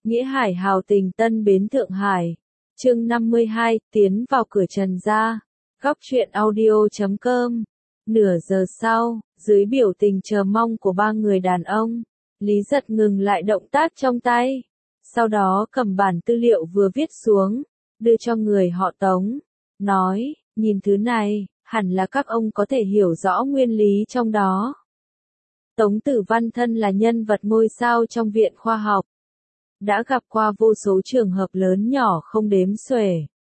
Nghĩa Hải hào tình Tân Bến Thượng Hải. Chương 52, tiến vào cửa Trần gia. Góc truyện audio.com. Nửa giờ sau, dưới biểu tình chờ mong của ba người đàn ông, Lý Giật ngừng lại động tác trong tay. Sau đó cầm bản tư liệu vừa viết xuống, đưa cho người họ Tống. Nói, nhìn thứ này, hẳn là các ông có thể hiểu rõ nguyên lý trong đó. Tống Tử Văn thân là nhân vật ngôi sao trong viện khoa học. Đã gặp qua vô số trường hợp lớn nhỏ không đếm xuể.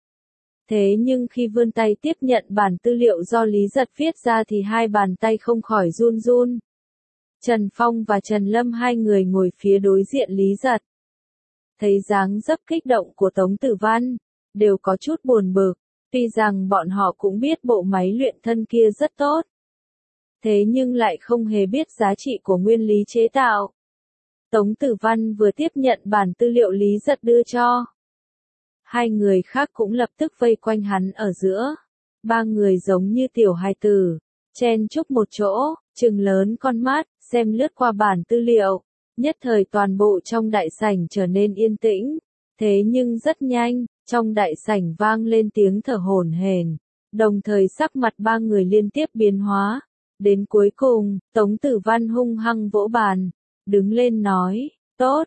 Thế nhưng khi vươn tay tiếp nhận bản tư liệu do Lý Giật viết ra thì hai bàn tay không khỏi run run. Trần Phong và Trần Lâm hai người ngồi phía đối diện Lý Giật. Thấy dáng dấp kích động của Tống Tử Văn, đều có chút buồn bực, tuy rằng bọn họ cũng biết bộ máy luyện thân kia rất tốt. Thế nhưng lại không hề biết giá trị của nguyên lý chế tạo. Tống Tử Văn vừa tiếp nhận bản tư liệu Lý Giật đưa cho. Hai người khác cũng lập tức vây quanh hắn ở giữa. Ba người giống như tiểu hài tử, chen chúc một chỗ, trừng lớn con mắt, xem lướt qua bản tư liệu. Nhất thời toàn bộ trong đại sảnh trở nên yên tĩnh. Thế nhưng rất nhanh, trong đại sảnh vang lên tiếng thở hổn hển. Đồng thời sắc mặt ba người liên tiếp biến hóa. Đến cuối cùng, Tống Tử Văn hung hăng vỗ bàn. Đứng lên nói, tốt,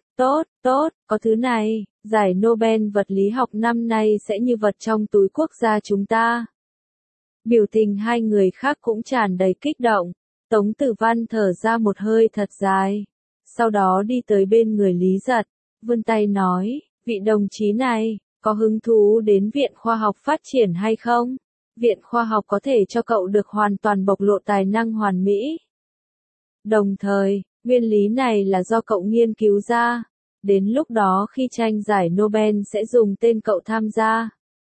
có thứ này, giải Nobel vật lý học năm nay sẽ như vật trong túi quốc gia chúng ta. Biểu tình hai người khác cũng tràn đầy kích động. Tống Tử Văn thở ra một hơi thật dài. Sau đó đi tới bên người Lý Giật, vươn tay nói, vị đồng chí này, có hứng thú đến Viện Khoa học phát triển hay không? Viện Khoa học có thể cho cậu được hoàn toàn bộc lộ tài năng hoàn mỹ. Đồng thời, nguyên lý này là do cậu nghiên cứu ra. Đến lúc đó khi tranh giải Nobel sẽ dùng tên cậu tham gia.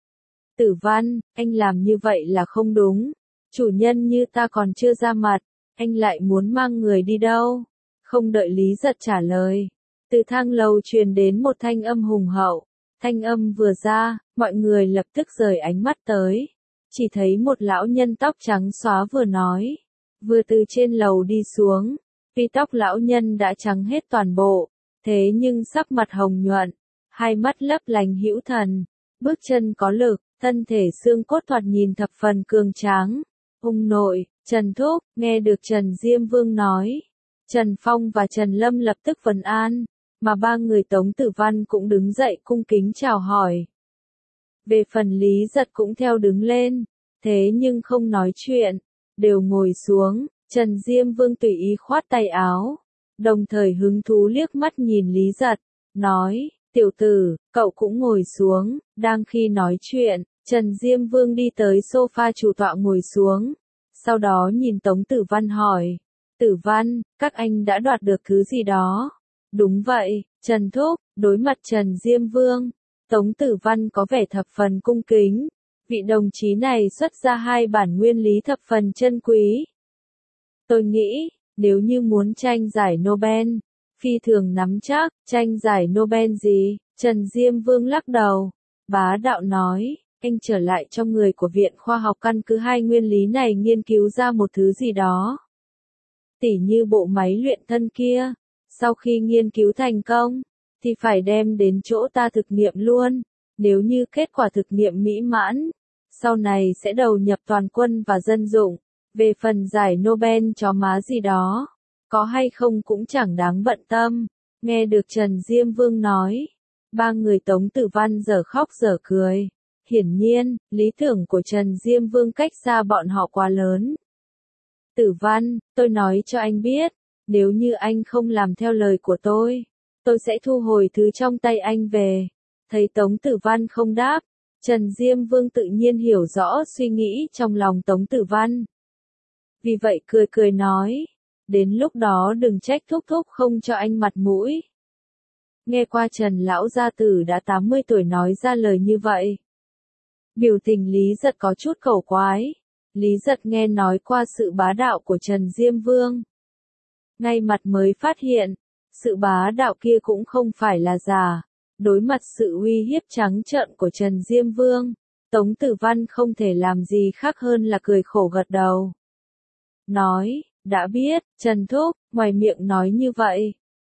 Tử Văn, anh làm như vậy là không đúng. Chủ nhân như ta còn chưa ra mặt, anh lại muốn mang người đi đâu? Không đợi Lý Giật trả lời. Từ thang lầu truyền đến một thanh âm hùng hậu. Thanh âm vừa ra, mọi người lập tức rời ánh mắt tới. Chỉ thấy một lão nhân tóc trắng xóa vừa nói. Vừa từ trên lầu đi xuống. Tuy tóc lão nhân đã trắng hết toàn bộ, thế nhưng sắc mặt hồng nhuận, hai mắt lấp lánh hữu thần, bước chân có lực, thân thể xương cốt thoạt nhìn thập phần cường tráng. Ông nội, Trần Thúc, nghe được Trần Diêm Vương nói. Trần Phong và Trần Lâm lập tức vấn an, mà ba người Tống Tử Văn cũng đứng dậy cung kính chào hỏi. Về phần Lý Giật cũng theo đứng lên, thế nhưng không nói chuyện, đều ngồi xuống. Trần Diêm Vương tùy ý khoát tay áo, đồng thời hứng thú liếc mắt nhìn Lý Giật, nói, tiểu tử, cậu cũng ngồi xuống. Đang khi nói chuyện, Trần Diêm Vương đi tới sofa chủ tọa ngồi xuống, sau đó nhìn Tống Tử Văn hỏi, Tử Văn, các anh đã đoạt được thứ gì đó? Đúng vậy, Trần Thúc, đối mặt Trần Diêm Vương, Tống Tử Văn có vẻ thập phần cung kính, vị đồng chí này xuất ra hai bản nguyên lý thập phần chân quý. Tôi nghĩ, nếu như muốn tranh giải Nobel, phi thường nắm chắc, tranh giải Nobel gì? Trần Diêm Vương lắc đầu, bá đạo nói, anh trở lại trong người của Viện Khoa học căn cứ hai nguyên lý này nghiên cứu ra một thứ gì đó. Tỉ như bộ máy luyện thân kia, sau khi nghiên cứu thành công, thì phải đem đến chỗ ta thực nghiệm luôn, nếu như kết quả thực nghiệm mỹ mãn, sau này sẽ đầu nhập toàn quân và dân dụng. Về phần giải Nobel chó má gì đó, có hay không cũng chẳng đáng bận tâm. Nghe được Trần Diêm Vương nói, ba người Tống Tử Văn dở khóc dở cười. Hiển nhiên, lý tưởng của Trần Diêm Vương cách xa bọn họ quá lớn. Tử Văn, tôi nói cho anh biết, nếu như anh không làm theo lời của tôi sẽ thu hồi thứ trong tay anh về. Thấy Tống Tử Văn không đáp, Trần Diêm Vương tự nhiên hiểu rõ suy nghĩ trong lòng Tống Tử Văn. Vì vậy cười nói, đến lúc đó đừng trách thúc không cho anh mặt mũi. Nghe qua Trần lão gia tử đã 80 tuổi nói ra lời như vậy. Biểu tình Lý Giật có chút khẩu quái. Lý Giật nghe nói qua sự bá đạo của Trần Diêm Vương. Ngay mặt mới phát hiện, sự bá đạo kia cũng không phải là giả. Đối mặt sự uy hiếp trắng trợn của Trần Diêm Vương, Tống Tử Văn không thể làm gì khác hơn là cười khổ gật đầu. Nói, đã biết, Trần Thúc, ngoài miệng nói như vậy,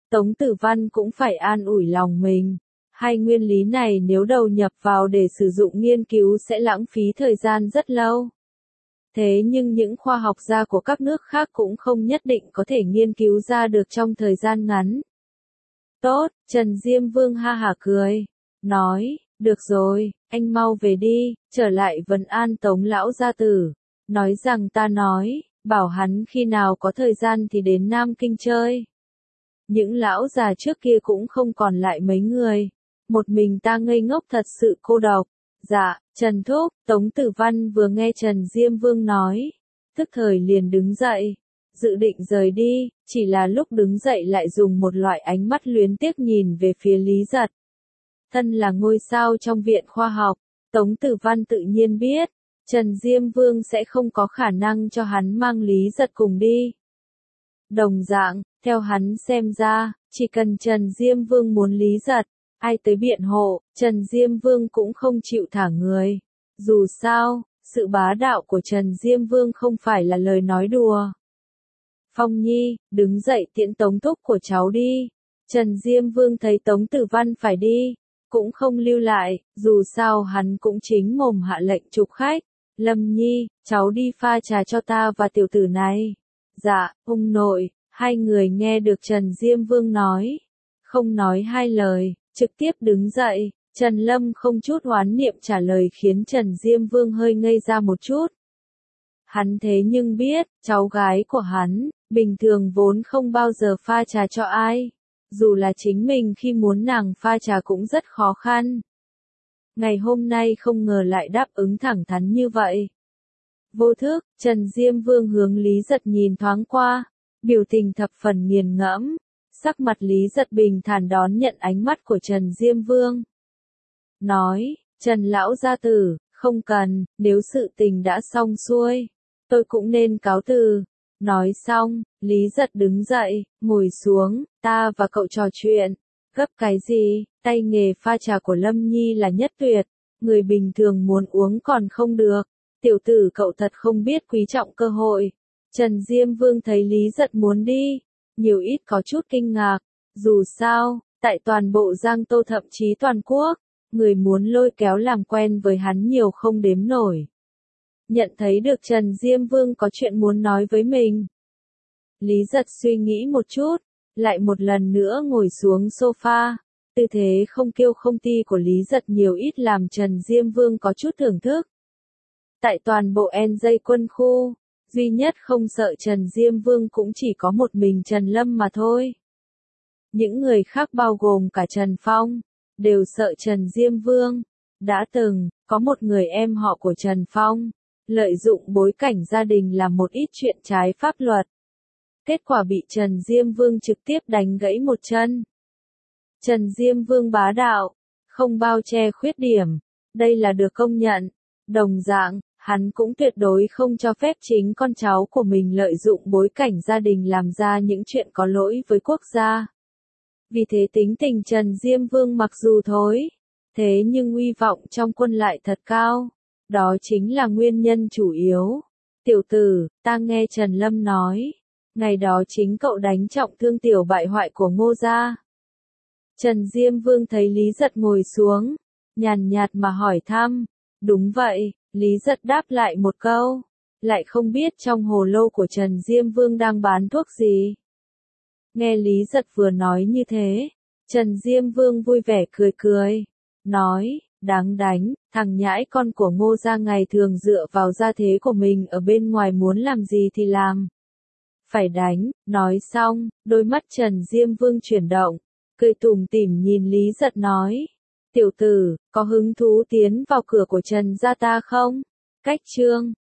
Tống Tử Văn cũng phải an ủi lòng mình. Hai nguyên lý này nếu đầu nhập vào để sử dụng nghiên cứu sẽ lãng phí thời gian rất lâu. Thế nhưng những khoa học gia của các nước khác cũng không nhất định có thể nghiên cứu ra được trong thời gian ngắn. Tốt, Trần Diêm Vương ha hả cười, nói, được rồi, anh mau về đi, trở lại vấn an Tống lão gia tử, nói rằng ta nói, bảo hắn khi nào có thời gian thì đến Nam Kinh chơi. Những lão già trước kia cũng không còn lại mấy người, một mình ta ngây ngốc thật sự cô độc. Dạ, Trần Thúc, Tống Tử Văn vừa nghe Trần Diêm Vương nói, tức thời liền đứng dậy, dự định rời đi, chỉ là lúc đứng dậy lại dùng một loại ánh mắt luyến tiếc nhìn về phía Lý Giật. Thân là ngôi sao trong viện khoa học, Tống Tử Văn tự nhiên biết, Trần Diêm Vương sẽ không có khả năng cho hắn mang Lý Giật cùng đi. Đồng dạng, theo hắn xem ra, chỉ cần Trần Diêm Vương muốn Lý Giật, ai tới biện hộ, Trần Diêm Vương cũng không chịu thả người. Dù sao, sự bá đạo của Trần Diêm Vương không phải là lời nói đùa. Phong Nhi, đứng dậy tiễn Tống Thúc của cháu đi. Trần Diêm Vương thấy Tống Tử Văn phải đi, cũng không lưu lại, dù sao hắn cũng chính mồm hạ lệnh chụp khách. Lâm Nhi, cháu đi pha trà cho ta và tiểu tử này. Dạ, ông nội, hai người nghe được Trần Diêm Vương nói. Không nói hai lời, trực tiếp đứng dậy, Trần Lâm không chút oán niệm trả lời khiến Trần Diêm Vương hơi ngây ra một chút. Hắn thế nhưng biết, cháu gái của hắn, bình thường vốn không bao giờ pha trà cho ai. Dù là chính mình khi muốn nàng pha trà cũng rất khó khăn. Ngày hôm nay không ngờ lại đáp ứng thẳng thắn như vậy. Vô thức, Trần Diêm Vương hướng Lý Giật nhìn thoáng qua, biểu tình thập phần nghiền ngẫm. Sắc mặt Lý Giật bình thản đón nhận ánh mắt của Trần Diêm Vương. Nói, Trần lão gia tử, không cần, nếu sự tình đã xong xuôi, tôi cũng nên cáo từ. Nói xong, Lý Giật đứng dậy, ngồi xuống, ta và cậu trò chuyện. Gấp cái gì, tay nghề pha trà của Lâm Nhi là nhất tuyệt, người bình thường muốn uống còn không được. Tiểu tử cậu thật không biết quý trọng cơ hội. Trần Diêm Vương thấy Lý Giật muốn đi, nhiều ít có chút kinh ngạc. Dù sao, tại toàn bộ Giang Tô thậm chí toàn quốc, người muốn lôi kéo làm quen với hắn nhiều không đếm nổi. Nhận thấy được Trần Diêm Vương có chuyện muốn nói với mình. Lý Giật suy nghĩ một chút, lại một lần nữa ngồi xuống sofa. Tư thế không kiêu không ti của Lý Giật nhiều ít làm Trần Diêm Vương có chút thưởng thức. Tại toàn bộ NJ quân khu, duy nhất không sợ Trần Diêm Vương cũng chỉ có một mình Trần Lâm mà thôi. Những người khác bao gồm cả Trần Phong, đều sợ Trần Diêm Vương. Đã từng, có một người em họ của Trần Phong, lợi dụng bối cảnh gia đình làm một ít chuyện trái pháp luật. Kết quả bị Trần Diêm Vương trực tiếp đánh gãy một chân. Trần Diêm Vương bá đạo, không bao che khuyết điểm, đây là được công nhận. Đồng dạng, hắn cũng tuyệt đối không cho phép chính con cháu của mình lợi dụng bối cảnh gia đình làm ra những chuyện có lỗi với quốc gia. Vì thế tính tình Trần Diêm Vương mặc dù thối, thế nhưng uy vọng trong quân lại thật cao. Đó chính là nguyên nhân chủ yếu. Tiểu tử, ta nghe Trần Lâm nói, ngày đó chính cậu đánh trọng thương tiểu bại hoại của Ngô gia. Trần Diêm Vương thấy Lý Giật ngồi xuống, nhàn nhạt mà hỏi thăm. Đúng vậy, Lý Giật đáp lại một câu, lại không biết trong hồ lô của Trần Diêm Vương đang bán thuốc gì. Nghe Lý Giật vừa nói như thế, Trần Diêm Vương vui vẻ cười cười, nói, đáng đánh, thằng nhãi con của Ngô gia ngày thường dựa vào gia thế của mình ở bên ngoài muốn làm gì thì làm. Phải đánh, nói xong, đôi mắt Trần Diêm Vương chuyển động, cười tủm tỉm nhìn Lý Giật nói. Tiểu tử, có hứng thú tiến vào cửa của Trần gia ta không? Cách chương